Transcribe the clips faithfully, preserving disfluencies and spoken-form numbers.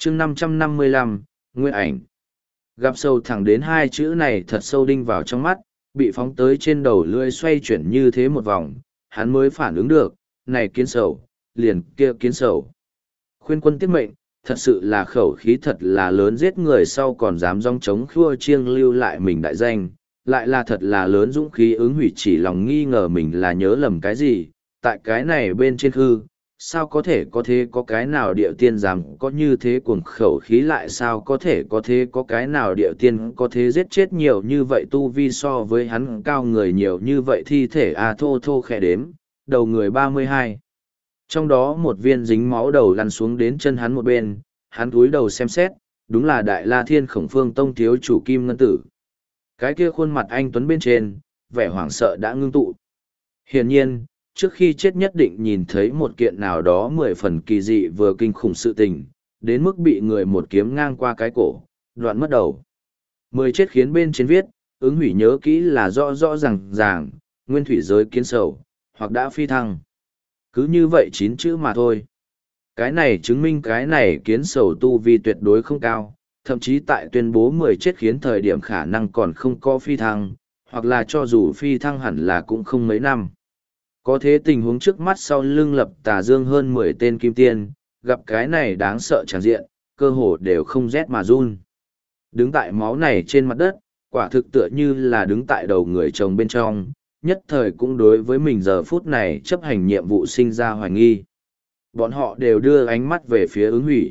chương năm trăm năm mươi lăm, Nguyên ảnh. Gặp sâu thẳng đến hai chữ này thật sâu đinh vào trong mắt, bị phóng tới trên đầu lưỡi xoay chuyển như thế một vòng, hắn mới phản ứng được, này kiến sầu, liền kia kiến sầu. Khuyên quân tiết mệnh, thật sự là khẩu khí thật là lớn, giết người sau còn dám dòng chống khua chiêng lưu lại mình đại danh, lại là thật là lớn dũng khí. Ứng hủy chỉ lòng nghi ngờ mình là nhớ lầm cái gì, tại cái này bên trên hư, sao có thể có thế có cái nào địa tiên dám có như thế cuồng khẩu khí, lại sao có thể có thế có cái nào địa tiên có thế giết chết nhiều như vậy tu vi so với hắn cao người nhiều như vậy thi thể à thô thô khẽ đếm, đầu người ba mươi hai. Trong đó một viên dính máu đầu lăn xuống đến chân hắn một bên, hắn cúi đầu xem xét, đúng là Đại La Thiên Khổng Phương Tông thiếu chủ Kim Ngân Tử. Cái kia khuôn mặt anh tuấn bên trên, vẻ hoảng sợ đã ngưng tụ. Hiển nhiên, trước khi chết nhất định nhìn thấy một kiện nào đó mười phần kỳ dị vừa kinh khủng sự tình, đến mức bị người một kiếm ngang qua cái cổ, đoạn mất đầu. Mười chết khiến bên trên viết, ứng hủy nhớ kỹ là rõ rõ ràng ràng, nguyên thủy giới kiến sầu, hoặc đã phi thăng. Cứ như vậy chín chữ mà thôi. Cái này chứng minh cái này kiến sầu tu vi tuyệt đối không cao, thậm chí tại tuyên bố mười chết khiến thời điểm khả năng còn không có phi thăng, hoặc là cho dù phi thăng hẳn là cũng không mấy năm. Có thế tình huống trước mắt sau lưng lập tà dương hơn mười tên kim tiên, gặp cái này đáng sợ tràn diện, cơ hồ đều không rét mà run. Đứng tại máu này trên mặt đất, quả thực tựa như là đứng tại đầu người chồng bên trong, nhất thời cũng đối với mình giờ phút này chấp hành nhiệm vụ sinh ra hoài nghi. Bọn họ đều đưa ánh mắt về phía ứng hủy.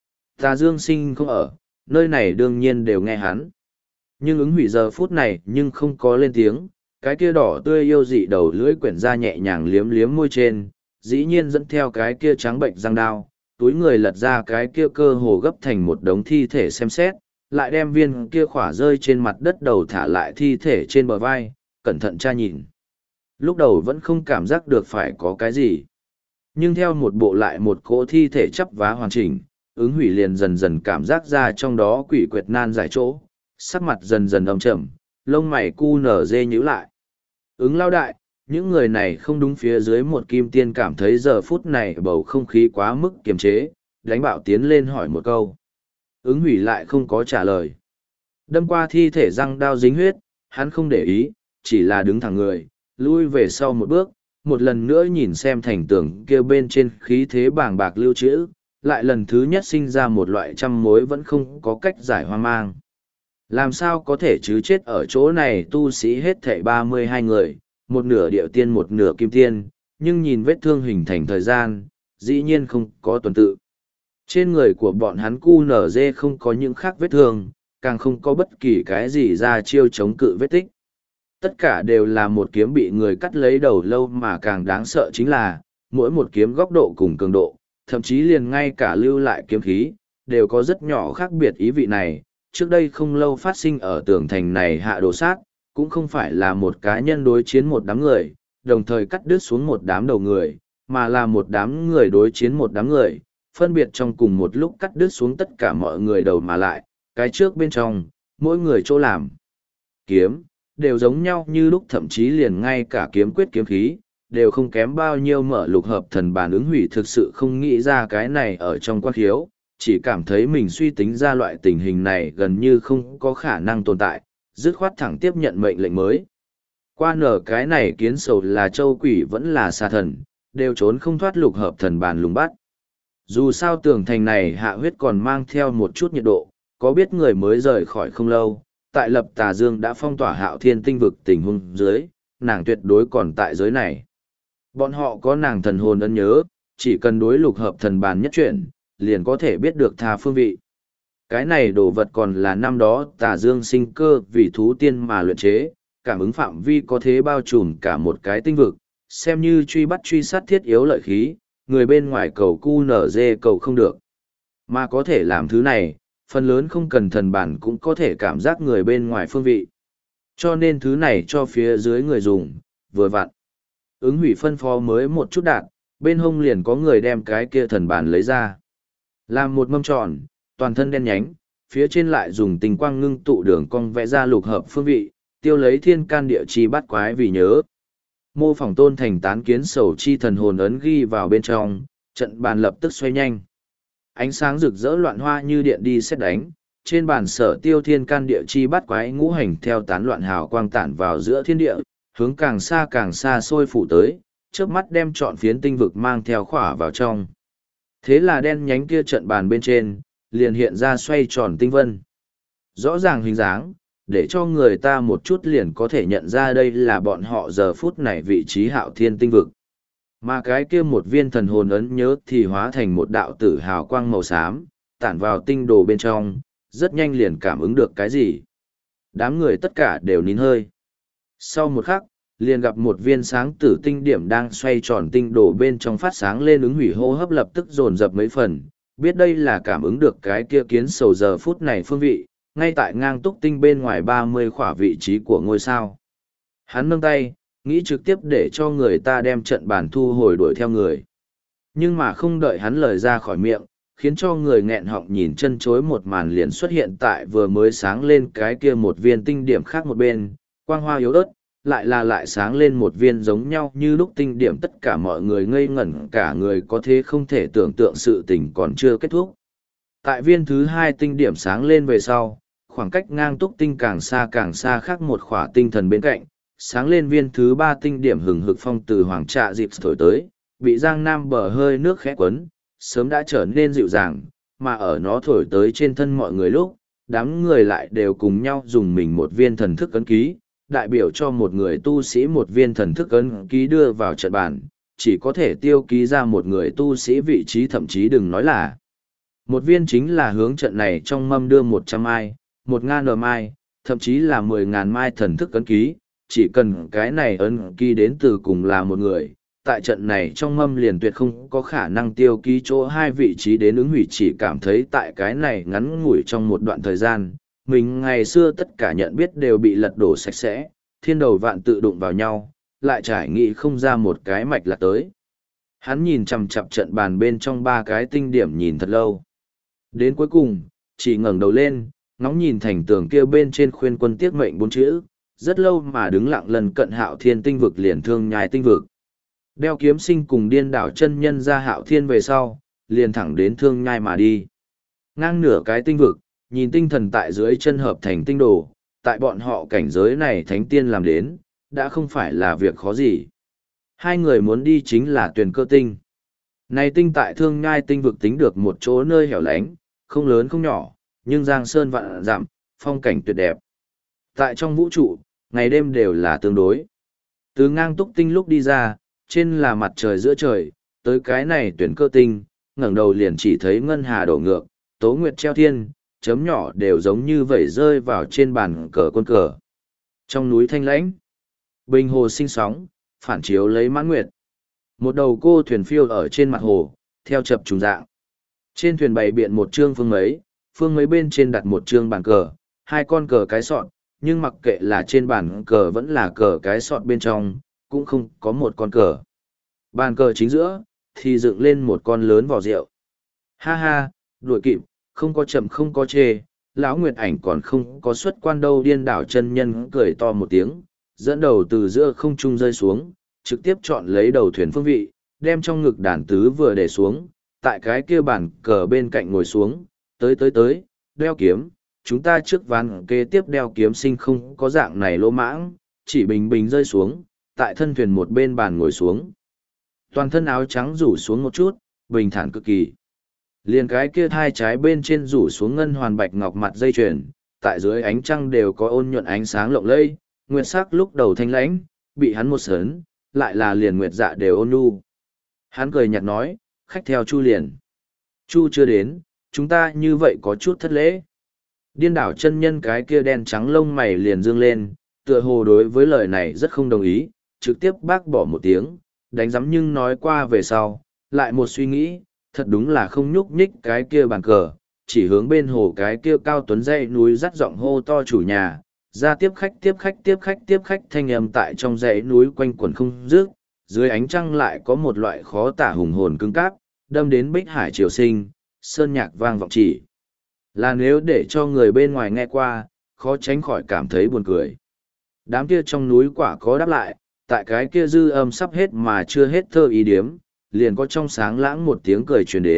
Tà dương sinh không ở, nơi này đương nhiên đều nghe hắn. Nhưng ứng hủy giờ phút này nhưng không có lên tiếng, cái kia đỏ tươi yêu dị đầu lưỡi quyển ra nhẹ nhàng liếm liếm môi trên, dĩ nhiên dẫn theo cái kia trắng bệnh răng đao, túi người lật ra cái kia cơ hồ gấp thành một đống thi thể xem xét, lại đem viên kia khỏa rơi trên mặt đất đầu thả lại thi thể trên bờ vai, cẩn thận tra nhìn. Lúc đầu vẫn không cảm giác được phải có cái gì. Nhưng theo một bộ lại một cỗ thi thể chắp vá hoàn chỉnh, ứng hủy liền dần dần cảm giác ra trong đó quỷ quyệt nan giải chỗ, sắc mặt dần dần âm trầm, lông mày cu nở dê nhíu lại. Ứng lao đại, những người này không đúng. Phía dưới một kim tiên cảm thấy giờ phút này bầu không khí quá mức kiềm chế, đánh bạo tiến lên hỏi một câu. Ứng hủy lại không có trả lời. Đâm qua thi thể răng đao dính huyết, hắn không để ý, chỉ là đứng thẳng người, lui về sau một bước, một lần nữa nhìn xem thành tường kia bên trên khí thế bàng bạc lưu trữ, lại lần thứ nhất sinh ra một loại trăm mối vẫn không có cách giải hoang mang. Làm sao có thể chứ, chết ở chỗ này tu sĩ hết thảy ba mươi hai người, một nửa địa tiên một nửa kim tiên, nhưng nhìn vết thương hình thành thời gian, dĩ nhiên không có tuần tự. Trên người của bọn hắn cu nở dê không có những khác vết thương, càng không có bất kỳ cái gì ra chiêu chống cự vết tích. Tất cả đều là một kiếm bị người cắt lấy đầu lâu, mà càng đáng sợ chính là, mỗi một kiếm góc độ cùng cường độ, thậm chí liền ngay cả lưu lại kiếm khí, đều có rất nhỏ khác biệt. Ý vị này, trước đây không lâu phát sinh ở tường thành này hạ đồ sát, cũng không phải là một cá nhân đối chiến một đám người, đồng thời cắt đứt xuống một đám đầu người, mà là một đám người đối chiến một đám người, phân biệt trong cùng một lúc cắt đứt xuống tất cả mọi người đầu, mà lại, cái trước bên trong, mỗi người chỗ làm kiếm, đều giống nhau như lúc, thậm chí liền ngay cả kiếm quyết kiếm khí, đều không kém bao nhiêu. Mở lục hợp thần bàn ứng hủy thực sự không nghĩ ra cái này ở trong quan khiếu, chỉ cảm thấy mình suy tính ra loại tình hình này gần như không có khả năng tồn tại, dứt khoát thẳng tiếp nhận mệnh lệnh mới. Qua nở cái này kiến sầu là châu quỷ vẫn là xà thần, đều trốn không thoát lục hợp thần bàn lùng bắt. Dù sao tường thành này hạ huyết còn mang theo một chút nhiệt độ, có biết người mới rời khỏi không lâu, tại lập tà dương đã phong tỏa hạo thiên tinh vực tình huống dưới, nàng tuyệt đối còn tại giới này. Bọn họ có nàng thần hồn ân nhớ, chỉ cần đối lục hợp thần bàn nhất chuyển, liền có thể biết được tha phương vị. Cái này đồ vật còn là năm đó tà dương sinh cơ vì thú tiên mà luyện chế, cảm ứng phạm vi có thế bao trùm cả một cái tinh vực, xem như truy bắt truy sát thiết yếu lợi khí, người bên ngoài cầu cu nở dê cầu không được. Mà có thể làm thứ này, phần lớn không cần thần bản cũng có thể cảm giác người bên ngoài phương vị. Cho nên thứ này cho phía dưới người dùng, vừa vặn. Ứng hủy phân phó mới một chút đạt, bên hông liền có người đem cái kia thần bản lấy ra. Làm một mâm tròn, toàn thân đen nhánh, phía trên lại dùng tình quang ngưng tụ đường cong vẽ ra lục hợp phương vị, tiêu lấy thiên can địa chi bắt quái vì nhớ. Mô phỏng tôn thành tán kiến sầu chi thần hồn ấn ghi vào bên trong, trận bàn lập tức xoay nhanh. ánh sáng rực rỡ loạn hoa như điện đi sét đánh, trên bàn sở tiêu thiên can địa chi bắt quái ngũ hành theo tán loạn hào quang tản vào giữa thiên địa, hướng càng xa càng xa xôi phủ tới, trước mắt đem trọn phiến tinh vực mang theo khỏa vào trong. Thế là đen nhánh kia trận bàn bên trên, liền hiện ra xoay tròn tinh vân. Rõ ràng hình dáng, để cho người ta một chút liền có thể nhận ra đây là bọn họ giờ phút này vị trí hạo thiên tinh vực. Mà cái kia một viên thần hồn ấn nhớ thì hóa thành một đạo tử hào quang màu xám, tản vào tinh đồ bên trong, rất nhanh liền cảm ứng được cái gì. Đám người tất cả đều nín hơi. Sau một khắc, liền gặp một viên sáng tử tinh điểm đang xoay tròn tinh đồ bên trong phát sáng lên, ứng hủy hô hấp lập tức dồn dập mấy phần, biết đây là cảm ứng được cái kia kiến sầu giờ phút này phương vị, ngay tại ngang túc tinh bên ngoài ba mươi khỏa vị trí của ngôi sao. Hắn nâng tay, nghĩ trực tiếp để cho người ta đem trận bàn thu hồi đuổi theo người. Nhưng mà không đợi hắn lời ra khỏi miệng, khiến cho người nghẹn họng nhìn chân chối một màn liền xuất hiện tại vừa mới sáng lên cái kia một viên tinh điểm khác một bên, quang hoa yếu ớt, lại là lại sáng lên một viên giống nhau như lúc tinh điểm, tất cả mọi người ngây ngẩn cả người, có thế không thể tưởng tượng sự tình còn chưa kết thúc. Tại viên thứ hai tinh điểm sáng lên về sau, khoảng cách ngang túc tinh càng xa càng xa khác một khỏa tinh thần bên cạnh, sáng lên viên thứ ba tinh điểm hừng hực phong từ hoàng trạ dịp thổi tới, bị giang nam bờ hơi nước khẽ quấn, sớm đã trở nên dịu dàng, mà ở nó thổi tới trên thân mọi người lúc, đám người lại đều cùng nhau dùng mình một viên thần thức ấn ký, đại biểu cho một người tu sĩ một viên thần thức ấn ký đưa vào trận bàn, chỉ có thể tiêu ký ra một người tu sĩ vị trí, thậm chí đừng nói là một viên, chính là hướng trận này trong mâm đưa một trăm mai, một ngàn mai, thậm chí là mười ngàn mai thần thức ấn ký, chỉ cần cái này ấn ký đến từ cùng là một người, tại trận này trong mâm liền tuyệt không có khả năng tiêu ký chỗ hai vị trí đến ứng hủy. Chỉ cảm thấy tại cái này ngắn ngủi trong một đoạn thời gian, mình ngày xưa tất cả nhận biết đều bị lật đổ sạch sẽ, thiên đầu vạn tự đụng vào nhau, lại trải nghị không ra một cái mạch là tới. Hắn nhìn chằm chằm trận bàn bên trong ba cái tinh điểm nhìn thật lâu. Đến cuối cùng, chỉ ngẩng đầu lên, ngóng nhìn thành tường kia bên trên khuyên quân tiếc mệnh bốn chữ, rất lâu mà đứng lặng lần cận hạo thiên tinh vực liền thương nhai tinh vực. Đeo kiếm sinh cùng điên đảo chân nhân ra hạo thiên về sau, liền thẳng đến thương nhai mà đi. Ngang nửa cái tinh vực, nhìn tinh thần tại dưới chân hợp thành tinh đồ, tại bọn họ cảnh giới này thánh tiên làm đến, đã không phải là việc khó gì. Hai người muốn đi chính là Tuyền Cơ Tinh. Này tinh tại thương nhai tinh vực tính được một chỗ nơi hẻo lánh, không lớn không nhỏ, nhưng giang sơn vạn dặm, phong cảnh tuyệt đẹp. Tại trong vũ trụ, ngày đêm đều là tương đối. Từ ngang túc tinh lúc đi ra, trên là mặt trời giữa trời, tới cái này Tuyển Cơ Tinh, ngẩng đầu liền chỉ thấy ngân hà đổ ngược, tố nguyệt treo thiên, chấm nhỏ đều giống như vẩy rơi vào trên bàn cờ quân cờ. Trong núi thanh lãnh, bình hồ sinh sóng, phản chiếu lấy mãn nguyệt. Một đầu cô thuyền phiêu ở trên mặt hồ, theo chập trùng dạng. Trên thuyền bày biện một trương phương mấy, phương mấy bên trên đặt một trương bàn cờ, hai con cờ cái sọt, nhưng mặc kệ là trên bàn cờ vẫn là cờ cái sọt bên trong, cũng không có một con cờ. Bàn cờ chính giữa, thì dựng lên một con lớn vỏ rượu. Ha ha, đuổi kịp, không có chậm không có chê, lão Nguyệt Ảnh còn không có xuất quan đâu. Điên đảo chân nhân cười to một tiếng, dẫn đầu từ giữa không trung rơi xuống, trực tiếp chọn lấy đầu thuyền phương vị, đem trong ngực đàn tứ vừa để xuống, tại cái kia bàn cờ bên cạnh ngồi xuống, tới tới tới, đeo kiếm, chúng ta trước ván kế tiếp. Đeo kiếm sinh không có dạng này lỗ mãng, chỉ bình bình rơi xuống, tại thân thuyền một bên bàn ngồi xuống. Toàn thân áo trắng rủ xuống một chút, bình thản cực kỳ. Liền cái kia hai trái bên trên rủ xuống ngân hoàn bạch ngọc mặt dây chuyền, tại dưới ánh trăng đều có ôn nhuận ánh sáng lộng lẫy, nguyệt sắc lúc đầu thanh lãnh, bị hắn một sớn, lại là liền nguyệt dạ đều ôn nhu. Hắn cười nhạt nói, khách theo Chu liền. Chu chưa đến, chúng ta như vậy có chút thất lễ. Điên đảo chân nhân cái kia đen trắng lông mày liền dương lên, tựa hồ đối với lời này rất không đồng ý, trực tiếp bác bỏ một tiếng, đánh giấm nhưng nói qua về sau, lại một suy nghĩ, thật đúng là không nhúc nhích cái kia bàn cờ, chỉ hướng bên hồ cái kia cao tuấn dãy núi dắt giọng hô to chủ nhà, ra tiếp khách tiếp khách tiếp khách tiếp khách. Thanh âm tại trong dãy núi quanh quẩn không dứt, dưới ánh trăng lại có một loại khó tả hùng hồn cứng cáp, đâm đến bích hải triều sinh, sơn nhạc vang vọng chỉ. Là nếu để cho người bên ngoài nghe qua, khó tránh khỏi cảm thấy buồn cười. Đám kia trong núi quả có đáp lại, tại cái kia dư âm sắp hết mà chưa hết thơ ý điếm, liền có trong sáng lãng một tiếng cười truyền đến,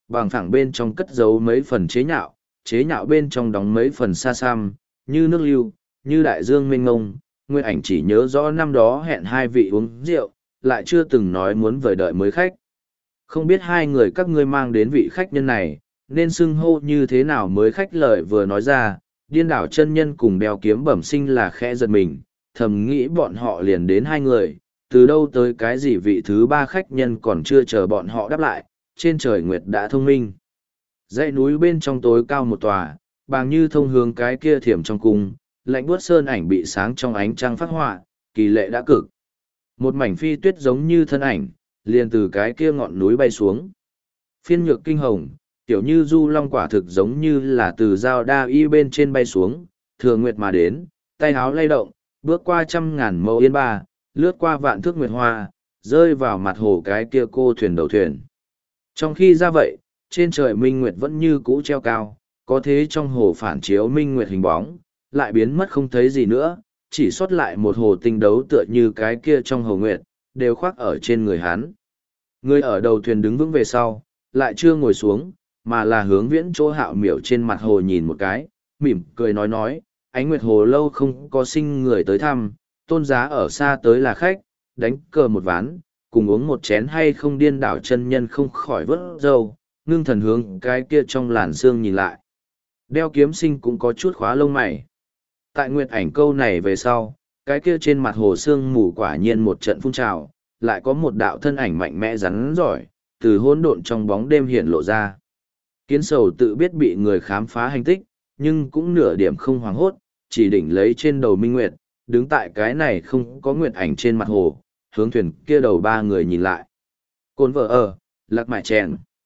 bằng phẳng bên trong cất giấu mấy phần chế nhạo, chế nhạo bên trong đóng mấy phần xa xăm, như nước lưu, như đại dương mênh ngông. Nguyệt Ảnh chỉ nhớ rõ năm đó hẹn hai vị uống rượu, lại chưa từng nói muốn vời đợi mới khách. Không biết hai người các ngươi mang đến vị khách nhân này, nên xưng hô như thế nào mới khách lời vừa nói ra, Điên Đảo chân nhân cùng Đeo Kiếm Bẩm Sinh là khẽ giật mình, thầm nghĩ bọn họ liền đến hai người, từ đâu tới cái gì vị thứ ba khách nhân còn chưa chờ bọn họ đáp lại, trên trời nguyệt đã thông minh. Dãy núi bên trong tối cao một tòa, bàng như thông hướng cái kia thiểm trong cung, lạnh buốt sơn ảnh bị sáng trong ánh trăng phát họa, kỳ lệ đã cực. Một mảnh phi tuyết giống như thân ảnh, liền từ cái kia ngọn núi bay xuống. Phiên nhược kinh hồng, tiểu như du long quả thực giống như là từ dao đa y bên trên bay xuống, thừa nguyệt mà đến, tay háo lay động, bước qua trăm ngàn mẫu yên ba, lướt qua vạn thước nguyệt hoa, rơi vào mặt hồ cái kia cô thuyền đầu thuyền. Trong khi ra vậy, trên trời minh nguyệt vẫn như cũ treo cao, có thế trong hồ phản chiếu minh nguyệt hình bóng, lại biến mất không thấy gì nữa, chỉ sót lại một hồ tinh đấu tựa như cái kia trong hồ nguyệt, đều khoác ở trên người hắn. Người ở đầu thuyền đứng vững về sau, lại chưa ngồi xuống, mà là hướng viễn chỗ hạo miểu trên mặt hồ nhìn một cái, mỉm cười nói nói, ánh nguyệt hồ lâu không có sinh người tới thăm, tôn giá ở xa tới là khách, đánh cờ một ván, cùng uống một chén hay không. Điên Đảo chân nhân không khỏi vớt râu, ngưng thần hướng cái kia trong làn sương nhìn lại. Đeo Kiếm Sinh cũng có chút khóa lông mày. Tại Nguyệt Ảnh câu này về sau, cái kia trên mặt hồ sương mù quả nhiên một trận phun trào, lại có một đạo thân ảnh mạnh mẽ rắn giỏi, từ hỗn độn trong bóng đêm hiện lộ ra. Kiến Sầu tự biết bị người khám phá hành tích, nhưng cũng nửa điểm không hoảng hốt, chỉ đỉnh lấy trên đầu Minh Nguyệt, đứng tại cái này không có Nguyệt Ảnh trên mặt hồ, hướng thuyền kia đầu ba người nhìn lại. Côn vợ ở, lạc mại chèn.